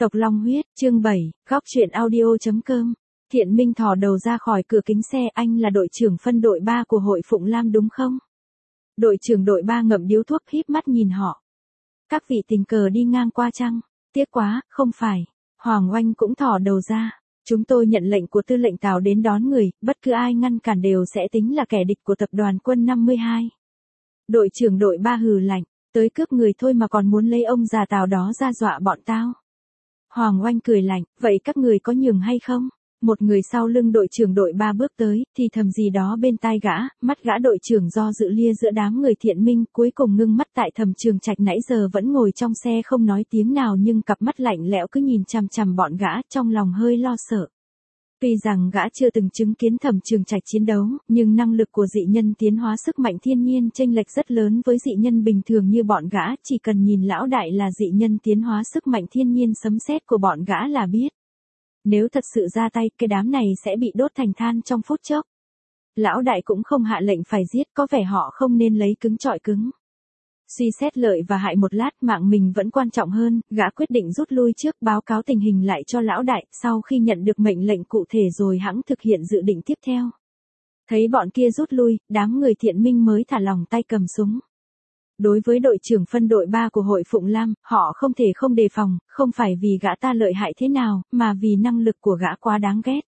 Tộc Long Huyết, chương 7, góc truyện audio.com. Thiện Minh thò đầu ra khỏi cửa kính xe, anh là đội trưởng phân đội 3 của hội Phụng Lam đúng không? Đội trưởng đội 3 ngậm điếu thuốc híp mắt nhìn họ. Các vị tình cờ đi ngang qua chăng? Tiếc quá, không phải. Hoàng Oanh cũng thò đầu ra. Chúng tôi nhận lệnh của tư lệnh Tào đến đón người, bất cứ ai ngăn cản đều sẽ tính là kẻ địch của tập đoàn quân 52. Đội trưởng đội 3 hừ lạnh, tới cướp người thôi mà còn muốn lấy ông già Tào đó ra dọa bọn tao. Hoàng Oanh cười lạnh, vậy các người có nhường hay không? Một người sau lưng đội trưởng đội 3 bước tới, thì thầm gì đó bên tai gã, mắt gã đội trưởng do dự lia giữa đám người Thiện Minh, cuối cùng ngưng mắt tại Thẩm Trường Trạch nãy giờ vẫn ngồi trong xe không nói tiếng nào nhưng cặp mắt lạnh lẽo cứ nhìn chằm chằm bọn gã, trong lòng hơi lo sợ. Tuy rằng gã chưa từng chứng kiến Thẩm Trường Trạch chiến đấu, nhưng năng lực của dị nhân tiến hóa sức mạnh thiên nhiên chênh lệch rất lớn với dị nhân bình thường như bọn gã, chỉ cần nhìn lão đại là dị nhân tiến hóa sức mạnh thiên nhiên sấm sét của bọn gã là biết. Nếu thật sự ra tay, cái đám này sẽ bị đốt thành than trong phút chốc. Lão đại cũng không hạ lệnh phải giết, có vẻ họ không nên lấy cứng chọi cứng. Suy xét lợi và hại một lát, mạng mình vẫn quan trọng hơn, gã quyết định rút lui trước, báo cáo tình hình lại cho lão đại, sau khi nhận được mệnh lệnh cụ thể rồi hẵng thực hiện dự định tiếp theo. Thấy bọn kia rút lui, đám người Thiện Minh mới thả lỏng tay cầm súng. Đối với đội trưởng phân đội 3 của hội Phụng Lam, họ không thể không đề phòng, không phải vì gã ta lợi hại thế nào, mà vì năng lực của gã quá đáng ghét.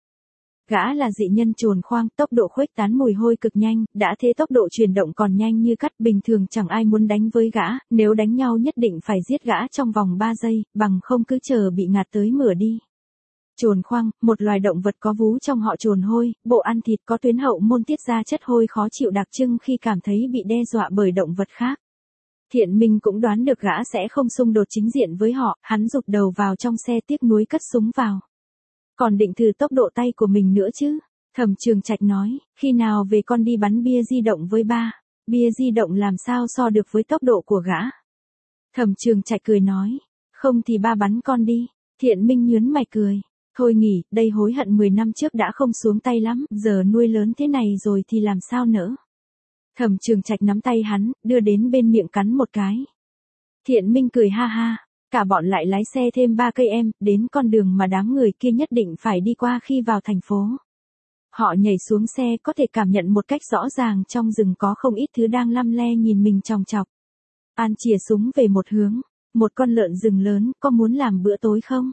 Gã là dị nhân trồn khoang, tốc độ khuếch tán mùi hôi cực nhanh, đã thế tốc độ chuyển động còn nhanh như cắt, bình thường chẳng ai muốn đánh với gã, nếu đánh nhau nhất định phải giết gã trong vòng 3 giây, bằng không cứ chờ bị ngạt tới mửa đi. Trồn khoang, một loài động vật có vú trong họ trồn hôi, bộ ăn thịt có tuyến hậu môn tiết ra chất hôi khó chịu đặc trưng khi cảm thấy bị đe dọa bởi động vật khác. Thiện Minh cũng đoán được gã sẽ không xung đột chính diện với họ, hắn rụt đầu vào trong xe tiếc nuối cất súng vào. Còn định thử tốc độ tay của mình nữa chứ? Thẩm Trường Trạch nói, khi nào về con đi bắn bia di động với ba? Bia di động làm sao so được với tốc độ của gã? Thẩm Trường Trạch cười nói, không thì ba bắn con đi. Thiện Minh nhướng mày cười, thôi nghỉ, đây hối hận 10 năm trước đã không xuống tay lắm, giờ nuôi lớn thế này rồi thì làm sao nữa? Thẩm Trường Trạch nắm tay hắn, đưa đến bên miệng cắn một cái. Thiện Minh cười ha ha, cả bọn lại lái xe thêm 3 cây đến con đường mà đám người kia nhất định phải đi qua khi vào thành phố. Họ nhảy xuống xe có thể cảm nhận một cách rõ ràng trong rừng có không ít thứ đang lăm le nhìn mình chòng chọc. An chìa súng về một hướng, một con lợn rừng lớn, có muốn làm bữa tối không?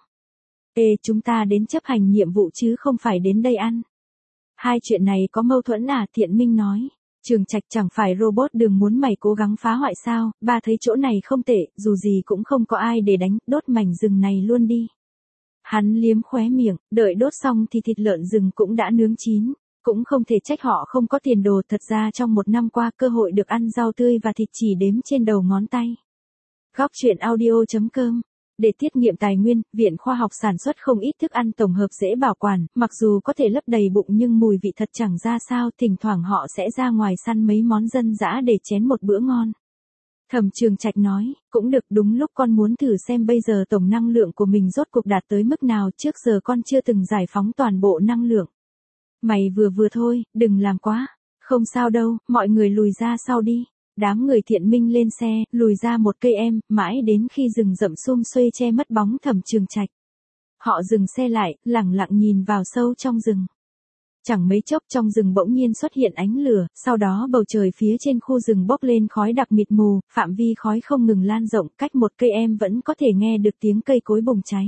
Chúng ta đến chấp hành nhiệm vụ chứ không phải đến đây ăn. Hai chuyện này có mâu thuẫn à? Thiện Minh nói. Trường Trạch chẳng phải robot đường muốn mày cố gắng phá hoại sao, ba thấy chỗ này không tệ, dù gì cũng không có ai để đánh, đốt mảnh rừng này luôn đi. Hắn liếm khóe miệng, đợi đốt xong thì thịt lợn rừng cũng đã nướng chín, cũng không thể trách họ không có tiền đồ, thật ra trong 1 năm qua cơ hội được ăn rau tươi và thịt chỉ đếm trên đầu ngón tay. Góc truyện audio.com. Để tiết kiệm tài nguyên, Viện Khoa học sản xuất không ít thức ăn tổng hợp dễ bảo quản, mặc dù có thể lấp đầy bụng nhưng mùi vị thật chẳng ra sao, thỉnh thoảng họ sẽ ra ngoài săn mấy món dân dã để chén một bữa ngon. Thẩm Trường Trạch nói, cũng được, đúng lúc con muốn thử xem bây giờ tổng năng lượng của mình rốt cuộc đạt tới mức nào, trước giờ con chưa từng giải phóng toàn bộ năng lượng. Mày vừa thôi, đừng làm quá. Không sao đâu, mọi người lùi ra sau đi. Đám người Thiện Minh lên xe, lùi ra một cây mãi đến khi rừng rậm sum xuê che mất bóng Thẩm Trường Trạch. Họ dừng xe lại, lẳng lặng nhìn vào sâu trong rừng. Chẳng mấy chốc trong rừng bỗng nhiên xuất hiện ánh lửa, sau đó bầu trời phía trên khu rừng bốc lên khói đặc mịt mù, phạm vi khói không ngừng lan rộng, cách một cây vẫn có thể nghe được tiếng cây cối bùng cháy.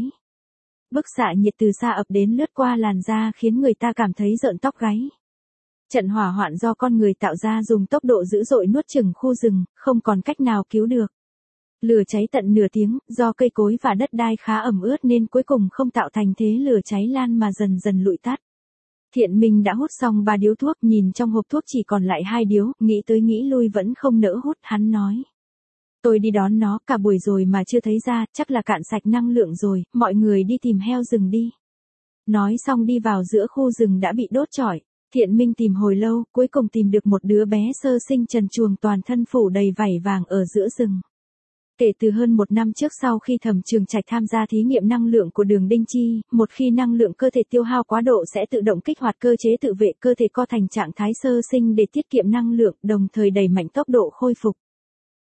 Bức xạ nhiệt từ xa ập đến lướt qua làn da khiến người ta cảm thấy rợn tóc gáy. Trận hỏa hoạn do con người tạo ra dùng tốc độ dữ dội nuốt chửng khu rừng, không còn cách nào cứu được. Lửa cháy tận nửa tiếng, do cây cối và đất đai khá ẩm ướt nên cuối cùng không tạo thành thế lửa cháy lan mà dần dần lụi tắt. Thiện Minh đã hút xong 3 điếu thuốc, nhìn trong hộp thuốc chỉ còn lại 2 điếu, nghĩ tới nghĩ lui vẫn không nỡ hút, hắn nói. Tôi đi đón nó cả buổi rồi mà chưa thấy ra, chắc là cạn sạch năng lượng rồi, mọi người đi tìm heo rừng đi. Nói xong đi vào giữa khu rừng đã bị đốt trọi. Thiện Minh tìm hồi lâu, cuối cùng tìm được một đứa bé sơ sinh trần truồng toàn thân phủ đầy vảy vàng ở giữa rừng. Kể từ hơn 1 năm trước sau khi Thẩm Trường Trạch tham gia thí nghiệm năng lượng của Đường Đinh Chi, một khi năng lượng cơ thể tiêu hao quá độ sẽ tự động kích hoạt cơ chế tự vệ cơ thể co thành trạng thái sơ sinh để tiết kiệm năng lượng, đồng thời đẩy mạnh tốc độ khôi phục.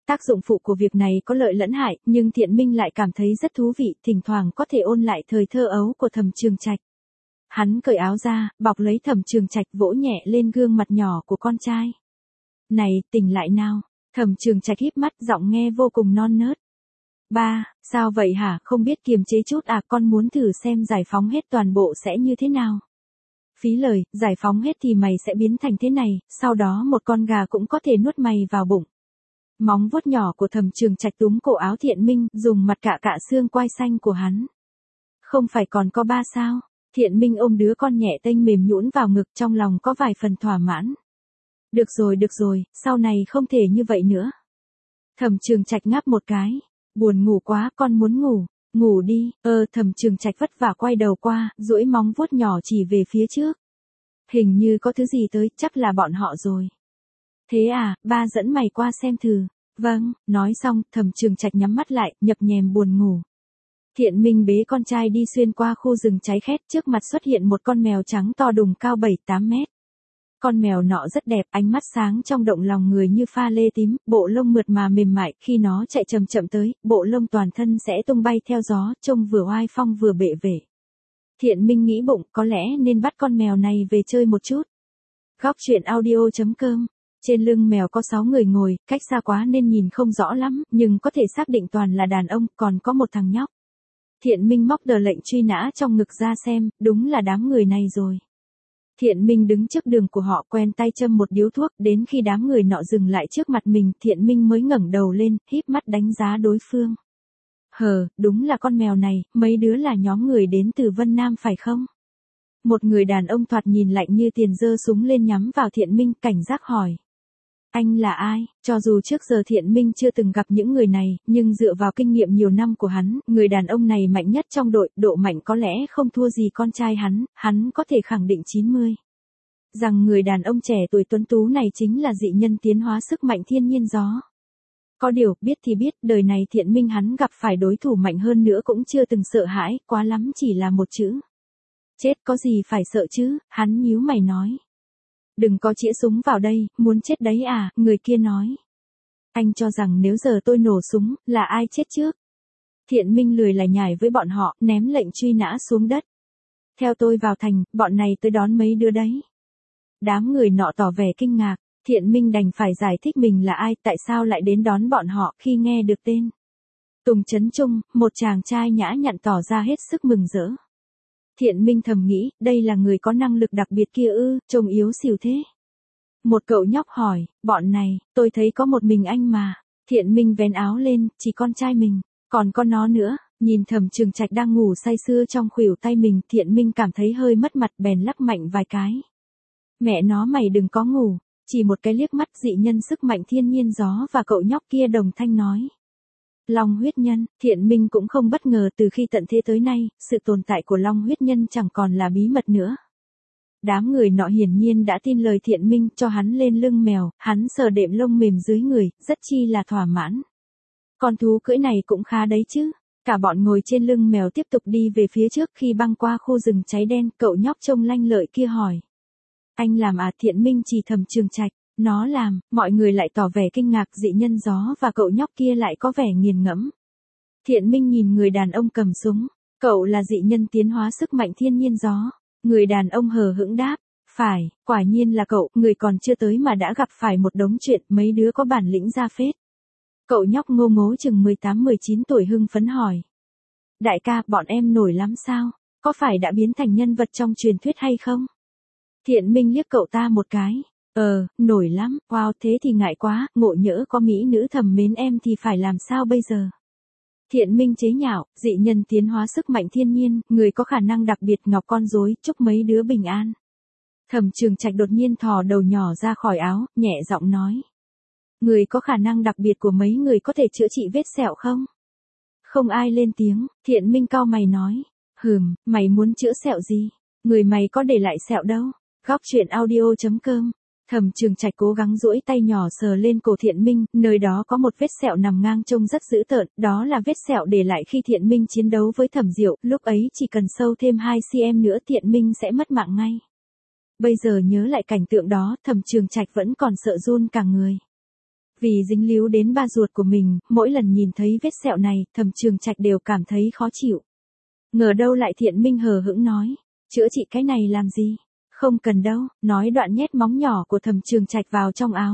Tác dụng phụ của việc này có lợi lẫn hại, nhưng Thiện Minh lại cảm thấy rất thú vị, thỉnh thoảng có thể ôn lại thời thơ ấu của Thẩm Trường Trạch. Hắn cởi áo ra, bọc lấy Thẩm Trường Trạch vỗ nhẹ lên gương mặt nhỏ của con trai. Này, tỉnh lại nào. Thẩm Trường Trạch híp mắt, giọng nghe vô cùng non nớt. Ba, sao vậy hả, không biết kiềm chế chút à, con muốn thử xem giải phóng hết toàn bộ sẽ như thế nào. Phí lời, giải phóng hết thì mày sẽ biến thành thế này, sau đó một con gà cũng có thể nuốt mày vào bụng. Móng vuốt nhỏ của Thẩm Trường Trạch túm cổ áo Thiện Minh, dùng mặt cạ cạ xương quai xanh của hắn. Không phải còn có ba sao? Thiện Minh ôm đứa con nhẹ tênh mềm nhũn vào ngực, trong lòng có vài phần thỏa mãn. Được rồi, sau này không thể như vậy nữa. Thẩm Trường Trạch ngáp một cái. Buồn ngủ quá, con muốn ngủ. Ngủ đi. Thẩm Trường Trạch vất vả quay đầu qua, duỗi móng vuốt nhỏ chỉ về phía trước. Hình như có thứ gì tới, chắc là bọn họ rồi. Thế à, ba dẫn mày qua xem thử. Vâng, nói xong, Thẩm Trường Trạch nhắm mắt lại, nhập nhèm buồn ngủ. Thiện Minh bế con trai đi xuyên qua khu rừng cháy khét, trước mặt xuất hiện một con mèo trắng to đùng cao 7-8 mét. Con mèo nọ rất đẹp, ánh mắt sáng trong động lòng người như pha lê tím, bộ lông mượt mà mềm mại, khi nó chạy chậm chậm tới, bộ lông toàn thân sẽ tung bay theo gió, trông vừa oai phong vừa bệ vệ. Thiện Minh nghĩ bụng, có lẽ nên bắt con mèo này về chơi một chút. Góc truyện audio.com. Trên lưng mèo có 6 người ngồi, cách xa quá nên nhìn không rõ lắm, nhưng có thể xác định toàn là đàn ông, còn có một thằng nhóc. Thiện Minh móc tờ lệnh truy nã trong ngực ra xem, đúng là đám người này rồi. Thiện Minh đứng trước đường của họ, quen tay châm một điếu thuốc, đến khi đám người nọ dừng lại trước mặt mình, Thiện Minh mới ngẩng đầu lên, híp mắt đánh giá đối phương. Đúng là con mèo này, mấy đứa là nhóm người đến từ Vân Nam phải không? Một người đàn ông thoạt nhìn lạnh như tiền giơ súng lên nhắm vào Thiện Minh, cảnh giác hỏi. Anh là ai? Cho dù trước giờ Thiện Minh chưa từng gặp những người này, nhưng dựa vào kinh nghiệm nhiều năm của hắn, người đàn ông này mạnh nhất trong đội, độ mạnh có lẽ không thua gì con trai hắn có thể khẳng định 90. Rằng người đàn ông trẻ tuổi tuấn tú này chính là dị nhân tiến hóa sức mạnh thiên nhiên gió. Có điều, biết thì biết, đời này Thiện Minh hắn gặp phải đối thủ mạnh hơn nữa cũng chưa từng sợ hãi, quá lắm chỉ là một chữ. Chết, có gì phải sợ chứ, hắn nhíu mày nói. Đừng có chĩa súng vào đây, muốn chết đấy à, người kia nói. Anh cho rằng nếu giờ tôi nổ súng, là ai chết trước? Thiện Minh lười lải nhải với bọn họ, ném lệnh truy nã xuống đất. Theo tôi vào thành, bọn này tới đón mấy đứa đấy. Đám người nọ tỏ vẻ kinh ngạc, Thiện Minh đành phải giải thích mình là ai, tại sao lại đến đón bọn họ khi nghe được tên. Tùng Trấn Trung, một chàng trai nhã nhặn tỏ ra hết sức mừng rỡ. Thiện Minh thầm nghĩ, đây là người có năng lực đặc biệt kia ư, trông yếu xìu thế. Một cậu nhóc hỏi, bọn này, tôi thấy có một mình anh mà. Thiện Minh vén áo lên, chỉ con trai mình, còn con nó nữa. Nhìn Thẩm Trường Trạch đang ngủ say sưa trong khuỷu tay mình, Thiện Minh cảm thấy hơi mất mặt, bèn lắc mạnh vài cái. Mẹ nó, mày đừng có ngủ. Chỉ một cái liếc mắt, dị nhân sức mạnh thiên nhiên gió và cậu nhóc kia đồng thanh nói. Long huyết nhân. Thiện Minh cũng không bất ngờ, từ khi tận thế tới nay, sự tồn tại của Long huyết nhân chẳng còn là bí mật nữa. Đám người nọ hiển nhiên đã tin lời Thiện Minh, cho hắn lên lưng mèo, hắn sờ đệm lông mềm dưới người, rất chi là thỏa mãn. Con thú cưỡi này cũng khá đấy chứ. Cả bọn ngồi trên lưng mèo tiếp tục đi về phía trước, khi băng qua khu rừng cháy đen, cậu nhóc trông lanh lợi kia hỏi. Anh làm à? Thiện Minh chỉ Thẩm Trường Trạch. Nó làm, mọi người lại tỏ vẻ kinh ngạc, dị nhân gió và cậu nhóc kia lại có vẻ nghiền ngẫm. Thiện Minh nhìn người đàn ông cầm súng, cậu là dị nhân tiến hóa sức mạnh thiên nhiên gió. Người đàn ông hờ hững đáp, phải, quả nhiên là cậu, người còn chưa tới mà đã gặp phải một đống chuyện, mấy đứa có bản lĩnh ra phết. Cậu nhóc ngô ngố chừng 18-19 tuổi hưng phấn hỏi. Đại ca, bọn em nổi lắm sao? Có phải đã biến thành nhân vật trong truyền thuyết hay không? Thiện Minh liếc cậu ta một cái. Nổi lắm, wow, thế thì ngại quá, ngộ nhỡ có mỹ nữ thầm mến em thì phải làm sao bây giờ? Thiện Minh chế nhạo, dị nhân tiến hóa sức mạnh thiên nhiên, người có khả năng đặc biệt, ngọc con rối, chúc mấy đứa bình an. Thẩm Trường Trạch đột nhiên thò đầu nhỏ ra khỏi áo, nhẹ giọng nói. Người có khả năng đặc biệt của mấy người có thể chữa trị vết sẹo không? Không ai lên tiếng, Thiện Minh cau mày nói. Mày muốn chữa sẹo gì? Người mày có để lại sẹo đâu. Góc truyện audio.com. Thẩm Trường Trạch cố gắng duỗi tay nhỏ sờ lên cổ Thiện Minh, nơi đó có một vết sẹo nằm ngang trông rất dữ tợn, đó là vết sẹo để lại khi Thiện Minh chiến đấu với Thẩm Diệu, lúc ấy chỉ cần sâu thêm 2 cm nữa Thiện Minh sẽ mất mạng ngay. Bây giờ nhớ lại cảnh tượng đó, Thẩm Trường Trạch vẫn còn sợ run cả người. Vì dính líu đến ba ruột của mình, mỗi lần nhìn thấy vết sẹo này, Thẩm Trường Trạch đều cảm thấy khó chịu. Ngờ đâu lại Thiện Minh hờ hững nói, chữa trị cái này làm gì? Không cần đâu, nói đoạn nhét móng nhỏ của Thẩm Trường Trạch vào trong áo.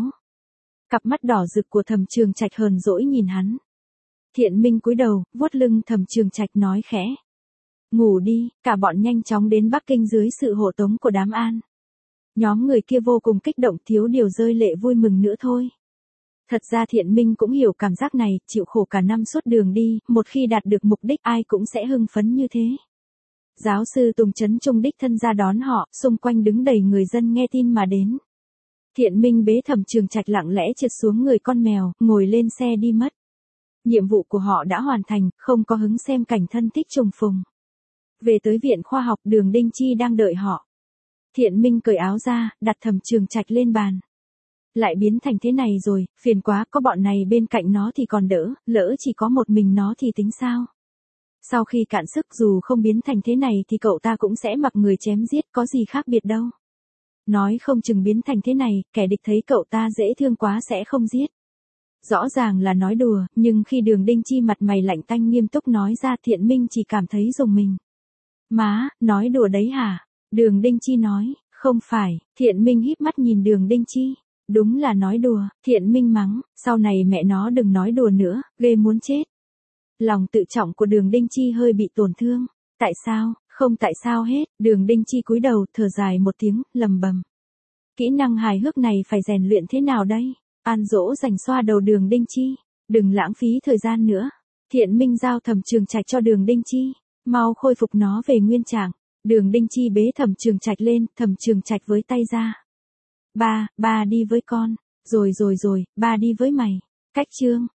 Cặp mắt đỏ rực của Thẩm Trường Trạch hờn dỗi nhìn hắn. Thiện Minh cúi đầu, vuốt lưng Thẩm Trường Trạch nói khẽ. Ngủ đi, cả bọn nhanh chóng đến Bắc Kinh dưới sự hộ tống của đám An. Nhóm người kia vô cùng kích động, thiếu điều rơi lệ vui mừng nữa thôi. Thật ra Thiện Minh cũng hiểu cảm giác này, chịu khổ cả năm suốt đường đi, một khi đạt được mục đích ai cũng sẽ hưng phấn như thế. Giáo sư Tùng Trấn Trung đích thân ra đón họ, xung quanh đứng đầy người dân nghe tin mà đến. Thiện Minh bế Thẩm Trường Trạch lặng lẽ trượt xuống người con mèo, ngồi lên xe đi mất. Nhiệm vụ của họ đã hoàn thành, không có hứng xem cảnh thân thích trùng phùng. Về tới viện khoa học, Đường Đinh Chi đang đợi họ. Thiện Minh cởi áo ra, đặt Thẩm Trường Trạch lên bàn. Lại biến thành thế này rồi, phiền quá, có bọn này bên cạnh nó thì còn đỡ, lỡ chỉ có một mình nó thì tính sao? Sau khi cạn sức, dù không biến thành thế này thì cậu ta cũng sẽ mặc người chém giết, có gì khác biệt đâu. Nói không chừng biến thành thế này, kẻ địch thấy cậu ta dễ thương quá sẽ không giết. Rõ ràng là nói đùa, nhưng khi Đường Đinh Chi mặt mày lạnh tanh nghiêm túc nói ra, Thiện Minh chỉ cảm thấy rùng mình. Má, nói đùa đấy hả? Đường Đinh Chi nói, không phải. Thiện Minh híp mắt nhìn Đường Đinh Chi. Đúng là nói đùa. Thiện Minh mắng, sau này mẹ nó đừng nói đùa nữa, ghê muốn chết. Lòng tự trọng của Đường Đinh Chi hơi bị tổn thương. Tại sao? Không tại sao hết. Đường Đinh Chi cúi đầu, thở dài một tiếng, lầm bầm. Kỹ năng hài hước này phải rèn luyện thế nào đây? An Dỗ rảnh xoa đầu Đường Đinh Chi. Đừng lãng phí thời gian nữa. Thiện Minh giao Thẩm Trường Trạch cho Đường Đinh Chi. Mau khôi phục nó về nguyên trạng. Đường Đinh Chi bế Thẩm Trường Trạch lên, Thẩm Trường Trạch với tay ra. Ba đi với con. Rồi, ba đi với mày. Cách chương.